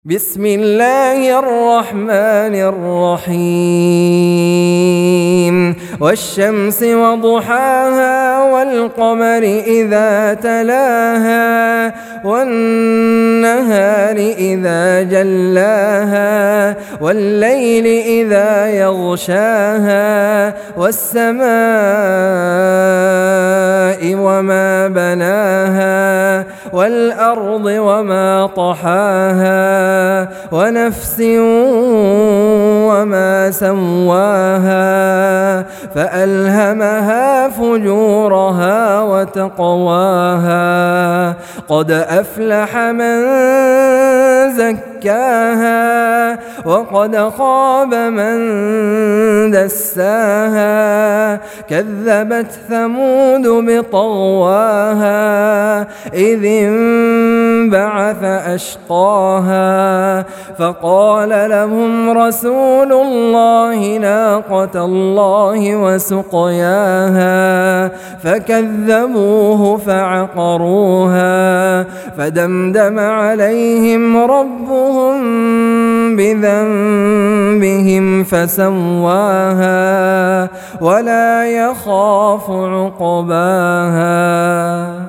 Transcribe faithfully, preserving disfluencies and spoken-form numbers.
بسم الله الرحمن الرحيم والشمس وضحاها والقمر إذا تلاها والنهار إذا جلاها والليل إذا يغشاها والسماء وما بناها والأرض وما طحاها ونفس وما سواها فألهمها فجورها وتقواها قد أفلح من زكاها وقد خاب من دساها كذبت ثمود بطغواها إذ انبعث أشقاها فقال لهم رسول الله ناقة الله وسقياها فكذبوه فعقروها فدمدم عليهم ربهم بذنبهم فسواها ولا يخاف عقباها.